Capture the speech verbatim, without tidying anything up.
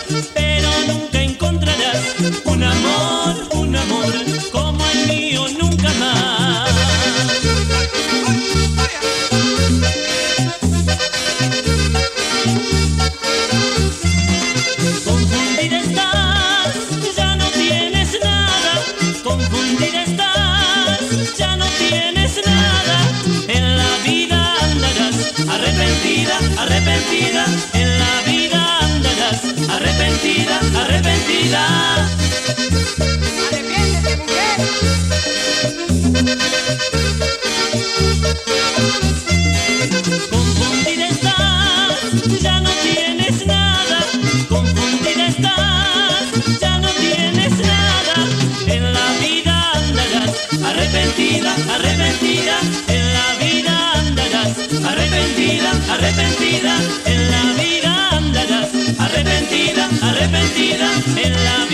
pero nunca encontrarás un amor, un amor como el mío, nunca más. Confundir estás, ya no tienes nada. Confundir estás, ya no tienes nada. En la vida andarás arrepentida, arrepentida. En la vida andarás arrepentida, arrepentida. ¡Arrepiéntete, mujer! Confundida estás, ya no tienes nada. Confundida estás, ya no tienes nada. En la vida andarás arrepentida, arrepentida. En la vida andarás arrepentida, arrepentida. En la vida andarás arrepentida, arrepentida. En la